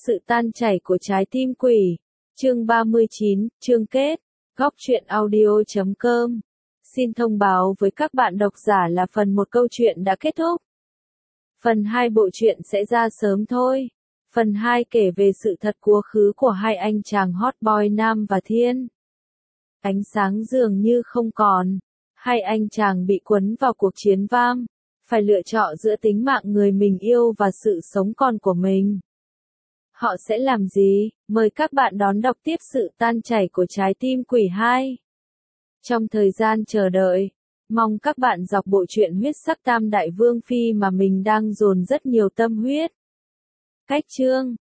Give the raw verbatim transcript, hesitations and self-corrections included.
sự tan chảy của trái tim quỷ. Chương ba mươi chín, chương kết. Góc truyện audio chấm com. Xin thông báo với các bạn độc giả là phần một câu chuyện đã kết thúc. Phần hai bộ truyện sẽ ra sớm thôi. Phần hai kể về sự thật quá khứ của hai anh chàng hot boy Nam và Thiên. Ánh sáng dường như không còn. Hai anh chàng bị cuốn vào cuộc chiến vam, phải lựa chọn giữa tính mạng người mình yêu và sự sống còn của mình. Họ sẽ làm gì? Mời các bạn đón đọc tiếp sự tan chảy của trái tim quỷ hai. Trong thời gian chờ đợi, mong các bạn dọc bộ truyện huyết sắc Tam Đại Vương Phi mà mình đang dồn rất nhiều tâm huyết. Cách chương.